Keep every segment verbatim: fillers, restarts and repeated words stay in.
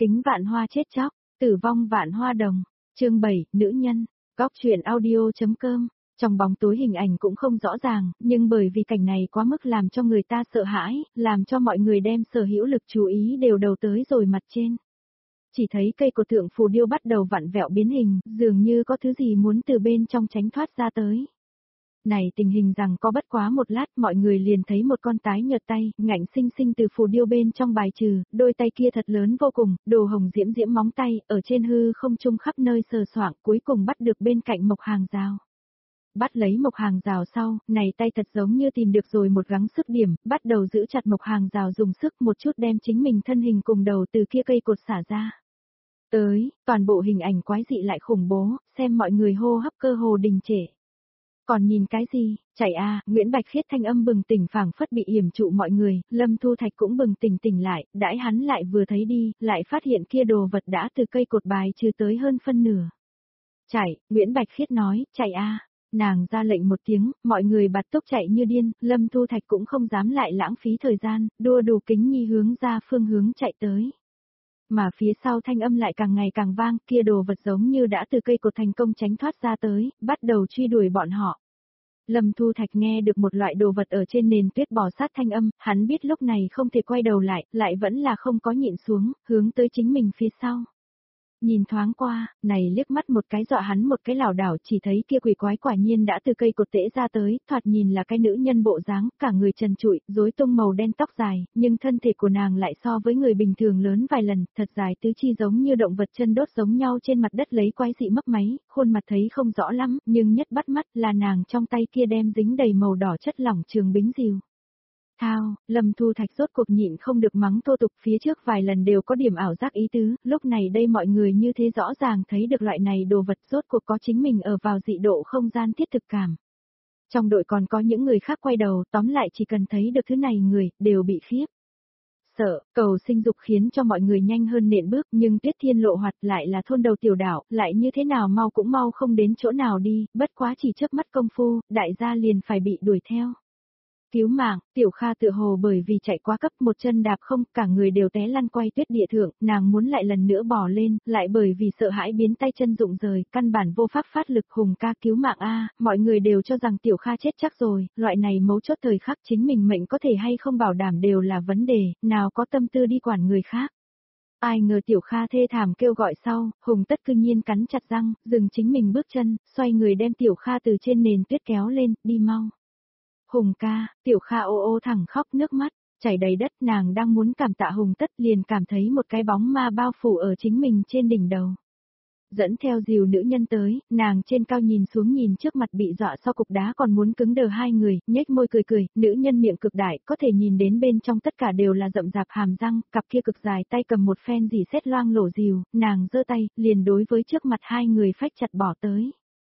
Kính vạn hoa chết chóc, tử vong vạn hoa đồng. Chương bảy, nữ nhân. Góc truyện audio.com. Trong bóng tối hình ảnh cũng không rõ ràng, nhưng bởi vì cảnh này quá mức làm cho người ta sợ hãi, làm cho mọi người đem sở hữu lực chú ý đều đầu tới rồi mặt trên. Chỉ thấy cây cột thượng phù điêu bắt đầu vặn vẹo biến hình, dường như có thứ gì muốn từ bên trong tránh thoát ra tới. Này tình hình rằng có bất quá một lát mọi người liền thấy một con tái nhợt tay, ngạnh sinh sinh từ phù điêu bên trong bài trừ, đôi tay kia thật lớn vô cùng, đồ hồng diễm diễm móng tay, ở trên hư không trung khắp nơi sờ soạng, cuối cùng bắt được bên cạnh mộc hàng rào. Bắt lấy mộc hàng rào sau, này tay thật giống như tìm được rồi một gắng sức điểm, bắt đầu giữ chặt mộc hàng rào dùng sức một chút đem chính mình thân hình cùng đầu từ kia cây cột xả ra. Tới, toàn bộ hình ảnh quái dị lại khủng bố, xem mọi người hô hấp cơ hồ đình trệ. Còn nhìn cái gì, chạy a, Nguyễn Bạch Khiết thanh âm bừng tỉnh phảng phất bị yểm trụ mọi người, Lâm Thu Thạch cũng bừng tỉnh tỉnh lại, đãi hắn lại vừa thấy đi, lại phát hiện kia đồ vật đã từ cây cột bài trừ tới hơn phân nửa. Chạy, Nguyễn Bạch Khiết nói, chạy a, nàng ra lệnh một tiếng, mọi người bạt tốc chạy như điên, Lâm Thu Thạch cũng không dám lại lãng phí thời gian, đua đủ kính nhi hướng ra phương hướng chạy tới. Mà phía sau thanh âm lại càng ngày càng vang, kia đồ vật giống như đã từ cây cột thành công tránh thoát ra tới, bắt đầu truy đuổi bọn họ. Lâm Thu Thạch nghe được một loại đồ vật ở trên nền tuyết bò sát thanh âm, hắn biết lúc này không thể quay đầu lại, lại vẫn là không có nhịn xuống, hướng tới chính mình phía sau. Nhìn thoáng qua, này liếc mắt một cái dọa hắn một cái lảo đảo, chỉ thấy kia quỷ quái quả nhiên đã từ cây cột tễ ra tới, thoạt nhìn là cái nữ nhân bộ dáng, cả người trần trụi, rối tung màu đen tóc dài, nhưng thân thể của nàng lại so với người bình thường lớn vài lần, thật dài tứ chi giống như động vật chân đốt giống nhau trên mặt đất lấy quái dị mấp máy, khuôn mặt thấy không rõ lắm, nhưng nhất bắt mắt là nàng trong tay kia đem dính đầy màu đỏ chất lỏng trường bính rìu. Thao, Lâm Thu Thạch rốt cuộc nhịn không được mắng thô tục, phía trước vài lần đều có điểm ảo giác ý tứ, lúc này đây mọi người như thế rõ ràng thấy được loại này đồ vật rốt cuộc có chính mình ở vào dị độ không gian thiết thực cảm. Trong đội còn có những người khác quay đầu, tóm lại chỉ cần thấy được thứ này người, đều bị khiếp. Sợ, cầu sinh dục khiến cho mọi người nhanh hơn nện bước, nhưng Tuyết Thiên Lộ Hoạt lại là thôn đầu tiểu đảo, lại như thế nào mau cũng mau không đến chỗ nào đi, bất quá chỉ trước mắt công phu, đại gia liền phải bị đuổi theo. Cứu mạng, Tiểu Kha tựa hồ bởi vì chạy quá cấp một chân đạp không, cả người đều té lăn quay tuyết địa thượng, nàng muốn lại lần nữa bò lên, lại bởi vì sợ hãi biến tay chân rụng rời, căn bản vô pháp phát lực. Hùng ca cứu mạng a, mọi người đều cho rằng Tiểu Kha chết chắc rồi, loại này mấu chốt thời khắc chính mình mệnh có thể hay không bảo đảm đều là vấn đề, nào có tâm tư đi quản người khác. Ai ngờ Tiểu Kha thê thảm kêu gọi sau, Hùng Tất cư nhiên cắn chặt răng, dừng chính mình bước chân, xoay người đem Tiểu Kha từ trên nền tuyết kéo lên, đi mau. Hùng ca, Tiểu Kha ô ô thẳng khóc nước mắt, chảy đầy đất, nàng đang muốn cảm tạ Hùng Tất liền cảm thấy một cái bóng ma bao phủ ở chính mình trên đỉnh đầu. Dẫn theo dìu nữ nhân tới, nàng trên cao nhìn xuống nhìn trước mặt bị dọa sau cục đá còn muốn cứng đờ hai người, nhếch môi cười cười, nữ nhân miệng cực đại, có thể nhìn đến bên trong tất cả đều là rậm rạp hàm răng, cặp kia cực dài tay cầm một phen dì xét loang lổ dìu, nàng giơ tay, liền đối với trước mặt hai người phách chặt bỏ tới.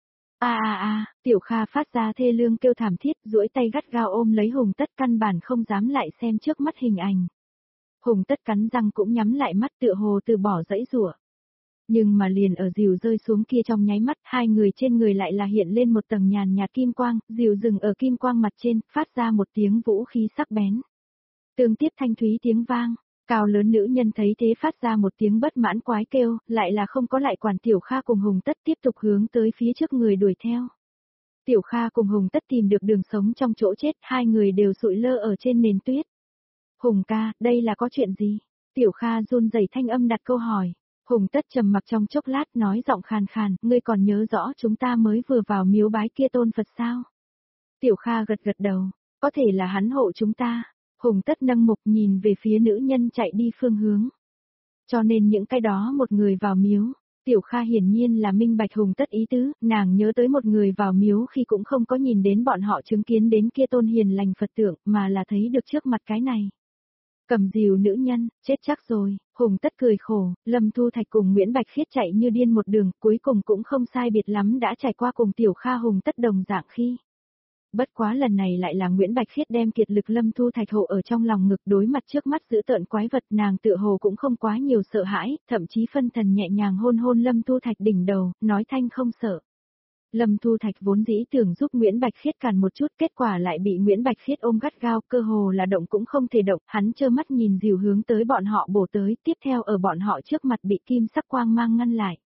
A a a, Tiểu Kha phát ra thê lương kêu thảm thiết, duỗi tay gắt gao ôm lấy Hùng Tất, căn bản không dám lại xem trước mắt hình ảnh. Hùng Tất cắn răng cũng nhắm lại mắt tựa hồ từ bỏ dãy rủa. Nhưng mà liền ở dìu rơi xuống kia trong nháy mắt, hai người trên người lại là hiện lên một tầng nhàn nhạt kim quang, dìu dừng ở kim quang mặt trên, phát ra một tiếng vũ khí sắc bén. Tương tiếp thanh thúy tiếng vang. Cao lớn nữ nhân thấy thế phát ra một tiếng bất mãn quái kêu, lại là không có lại quản Tiểu Kha cùng Hùng Tất tiếp tục hướng tới phía trước người đuổi theo. Tiểu Kha cùng Hùng Tất tìm được đường sống trong chỗ chết, hai người đều sụi lơ ở trên nền tuyết. Hùng ca, đây là có chuyện gì? Tiểu Kha run rẩy thanh âm đặt câu hỏi. Hùng Tất trầm mặc trong chốc lát nói giọng khàn khàn, ngươi còn nhớ rõ chúng ta mới vừa vào miếu bái kia tôn Phật sao? Tiểu Kha gật gật đầu, có thể là hắn hộ chúng ta. Hùng Tất nâng mục nhìn về phía nữ nhân chạy đi phương hướng. Cho nên những cái đó một người vào miếu, Tiểu Kha hiển nhiên là minh bạch Hùng Tất ý tứ, nàng nhớ tới một người vào miếu khi cũng không có nhìn đến bọn họ chứng kiến đến kia tôn hiền lành Phật tượng mà là thấy được trước mặt cái này. Cầm dìu nữ nhân, chết chắc rồi, Hùng Tất cười khổ, Lâm Thu Thạch cùng Nguyễn Bạch Khiết chạy như điên một đường, cuối cùng cũng không sai biệt lắm đã trải qua cùng Tiểu Kha Hùng Tất đồng dạng khi. Bất quá lần này lại là Nguyễn Bạch Khiết đem kiệt lực Lâm Thu Thạch hộ ở trong lòng ngực, đối mặt trước mắt giữ tợn quái vật, nàng tựa hồ cũng không quá nhiều sợ hãi, thậm chí phân thần nhẹ nhàng hôn hôn Lâm Thu Thạch đỉnh đầu, nói thanh không sợ. Lâm Thu Thạch vốn dĩ tưởng giúp Nguyễn Bạch Khiết cản một chút, kết quả lại bị Nguyễn Bạch Khiết ôm gắt gao, cơ hồ là động cũng không thể động, hắn trơ mắt nhìn dìu hướng tới bọn họ bổ tới, tiếp theo ở bọn họ trước mặt bị kim sắc quang mang ngăn lại.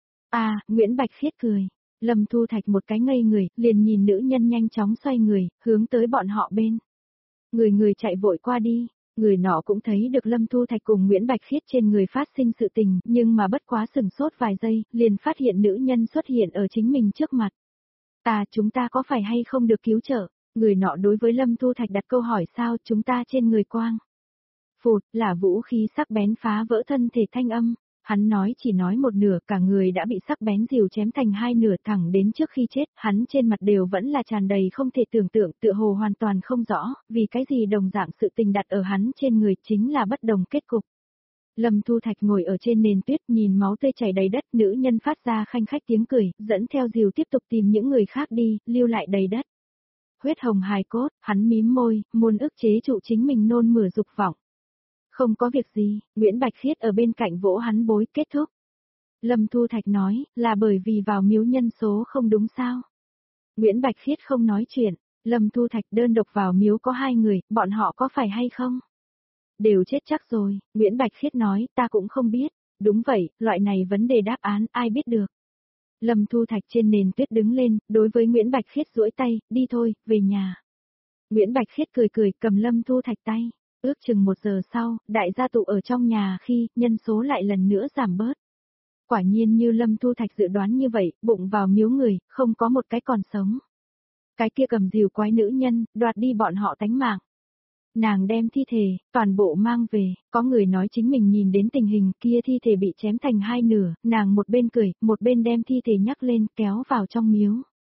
À, Nguyễn Bạch Khiết cười. Lâm Thu Thạch một cái ngây người, liền nhìn nữ nhân nhanh chóng xoay người, hướng tới bọn họ bên. Người người chạy vội qua đi, người nọ cũng thấy được Lâm Thu Thạch cùng Nguyễn Bạch Khiết trên người phát sinh sự tình, nhưng mà bất quá sừng sốt vài giây, liền phát hiện nữ nhân xuất hiện ở chính mình trước mặt. À, chúng ta có phải hay không được cứu trợ? Người nọ đối với Lâm Thu Thạch đặt câu hỏi sao chúng ta trên người quang. Phụt, là vũ khí sắc bén phá vỡ thân thể thanh âm. Hắn nói chỉ nói một nửa, cả người đã bị sắc bén rìu chém thành hai nửa thẳng đến trước khi chết, hắn trên mặt đều vẫn là tràn đầy không thể tưởng tượng, tựa hồ hoàn toàn không rõ, vì cái gì đồng dạng sự tình đặt ở hắn trên người chính là bất đồng kết cục. Lâm Thu Thạch ngồi ở trên nền tuyết nhìn máu tươi chảy đầy đất, nữ nhân phát ra khanh khách tiếng cười, dẫn theo rìu tiếp tục tìm những người khác đi, lưu lại đầy đất. Huyết hồng hài cốt, hắn mím môi, muốn ức chế trụ chính mình nôn mửa dục vọng. Không có việc gì, Nguyễn Bạch Khiết ở bên cạnh vỗ hắn bối, kết thúc. Lâm Thu Thạch nói, là bởi vì vào miếu nhân số không đúng sao. Nguyễn Bạch Khiết không nói chuyện, Lâm Thu Thạch đơn độc vào miếu có hai người, bọn họ có phải hay không? Đều chết chắc rồi, Nguyễn Bạch Khiết nói, ta cũng không biết. Đúng vậy, loại này vấn đề đáp án, ai biết được. Lâm Thu Thạch trên nền tuyết đứng lên, đối với Nguyễn Bạch Khiết duỗi tay, đi thôi, về nhà. Nguyễn Bạch Khiết cười cười, cầm Lâm Thu Thạch tay. Ước chừng một giờ sau, đại gia tụ ở trong nhà khi, nhân số lại lần nữa giảm bớt. Quả nhiên như Lâm Thu Thạch dự đoán như vậy, bụng vào miếu người, không có một cái còn sống. Cái kia cầm rìu quái nữ nhân, đoạt đi bọn họ tánh mạng. Nàng đem thi thể, toàn bộ mang về, có người nói chính mình nhìn đến tình hình kia thi thể bị chém thành hai nửa, nàng một bên cười, một bên đem thi thể nhắc lên, kéo vào trong miếu.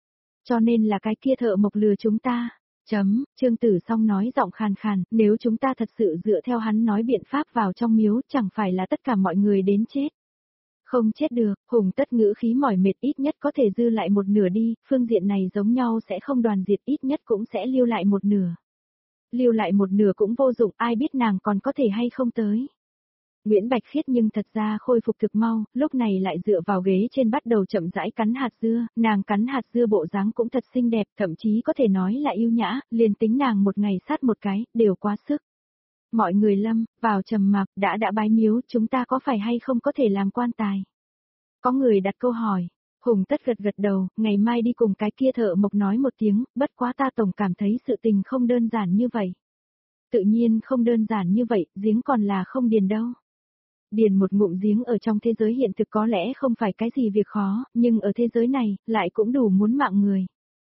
Cho nên là cái kia thợ mộc lừa chúng ta. Chấm, Trương Tử Song nói giọng khàn khàn, nếu chúng ta thật sự dựa theo hắn nói biện pháp vào trong miếu, chẳng phải là tất cả mọi người đến chết. Không chết được, Hùng Tất ngữ khí mỏi mệt, ít nhất có thể dư lại một nửa đi, phương diện này giống nhau sẽ không đoàn diệt, ít nhất cũng sẽ lưu lại một nửa. Lưu lại một nửa cũng vô dụng, ai biết nàng còn có thể hay không tới. Nguyễn Bạch Khiết nhưng thật ra khôi phục thực mau, lúc này lại dựa vào ghế trên bắt đầu chậm rãi cắn hạt dưa, nàng cắn hạt dưa bộ dáng cũng thật xinh đẹp, thậm chí có thể nói là yêu nhã, liền tính nàng một ngày sát một cái, đều quá sức. Mọi người lâm, vào trầm mặc, đã đã bái miếu, chúng ta có phải hay không có thể làm quan tài? Có người đặt câu hỏi, Hùng Tất gật gật đầu, ngày mai đi cùng cái kia thợ mộc nói một tiếng, bất quá ta tổng cảm thấy sự tình không đơn giản như vậy. Tự nhiên không đơn giản như vậy, giếng còn là không điền đâu. Điền một ngụm giếng ở trong thế giới hiện thực có lẽ không phải cái gì việc khó, nhưng ở thế giới này, lại cũng đủ muốn mạng người.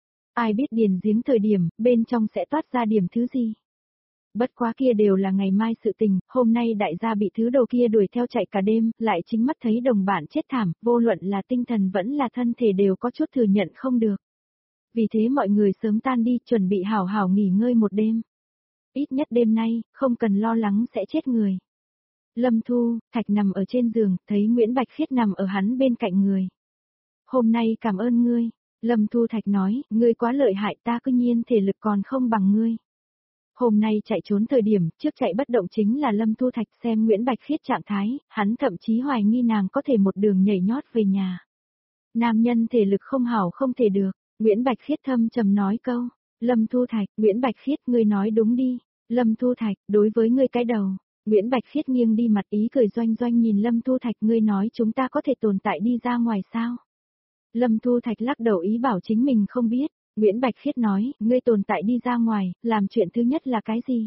Ai biết điền giếng thời điểm, bên trong sẽ toát ra điểm thứ gì? Bất quá kia đều là ngày mai sự tình, hôm nay đại gia bị thứ đồ kia đuổi theo chạy cả đêm, lại chính mắt thấy đồng bạn chết thảm, vô luận là tinh thần vẫn là thân thể đều có chút thừa nhận không được. Vì thế mọi người sớm tan đi, chuẩn bị hảo hảo nghỉ ngơi một đêm. Ít nhất đêm nay, không cần lo lắng sẽ chết người. Lâm Thu, Thạch nằm ở trên giường, thấy Nguyễn Bạch Khiết nằm ở hắn bên cạnh người. Hôm nay cảm ơn ngươi, Lâm Thu Thạch nói, ngươi quá lợi hại, ta cứ nhiên thể lực còn không bằng ngươi. Hôm nay chạy trốn thời điểm, trước chạy bất động chính là Lâm Thu Thạch, xem Nguyễn Bạch Khiết trạng thái, hắn thậm chí hoài nghi nàng có thể một đường nhảy nhót về nhà. Nam nhân thể lực không hảo không thể được, Nguyễn Bạch Khiết thâm trầm nói câu, Lâm Thu Thạch, Nguyễn Bạch Khiết, ngươi nói đúng đi, Lâm Thu Thạch, đối với ngươi cái đầu. Nguyễn Bạch Khiết nghiêng đi mặt ý cười doanh doanh nhìn Lâm Thu Thạch, ngươi nói chúng ta có thể tồn tại đi ra ngoài sao? Lâm Thu Thạch lắc đầu ý bảo chính mình không biết. Nguyễn Bạch Khiết nói, ngươi tồn tại đi ra ngoài, làm chuyện thứ nhất là cái gì?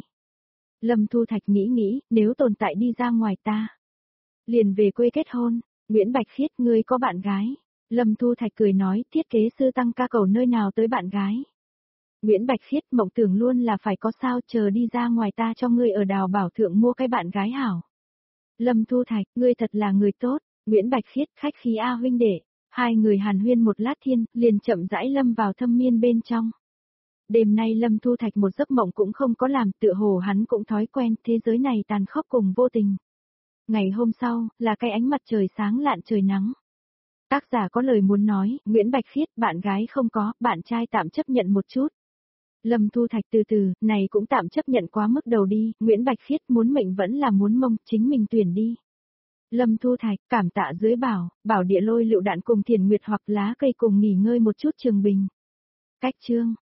Lâm Thu Thạch nghĩ nghĩ, nếu tồn tại đi ra ngoài ta. Liền về quê kết hôn, Nguyễn Bạch Khiết, ngươi có bạn gái. Lâm Thu Thạch cười nói, thiết kế sư Tăng ca cầu nơi nào tới bạn gái. Nguyễn Bạch Khiết, mộng tưởng luôn là phải có sao, chờ đi ra ngoài ta cho ngươi ở Đào Bảo Thượng mua cái bạn gái hảo. Lâm Thu Thạch, ngươi thật là người tốt, Nguyễn Bạch Khiết, khách khí A huynh đệ. Hai người hàn huyên một lát thiên, liền chậm rãi lâm vào thâm miên bên trong. Đêm nay Lâm Thu Thạch một giấc mộng cũng không có làm, tựa hồ hắn cũng thói quen, thế giới này tàn khốc cùng vô tình. Ngày hôm sau, là cái ánh mặt trời sáng lạn trời nắng. Tác giả có lời muốn nói, Nguyễn Bạch Khiết, bạn gái không có, bạn trai tạm chấp nhận một chút. Lâm Thu Thạch từ từ, này cũng tạm chấp nhận quá mức đầu đi, Nguyễn Bạch Khiết muốn mệnh vẫn là muốn mông, chính mình tuyển đi. Lâm Thu Thạch, cảm tạ dưới bảo, bảo địa lôi lựu đạn cùng thiền nguyệt hoặc lá cây cùng nghỉ ngơi một chút Trường Bình. Cách chương.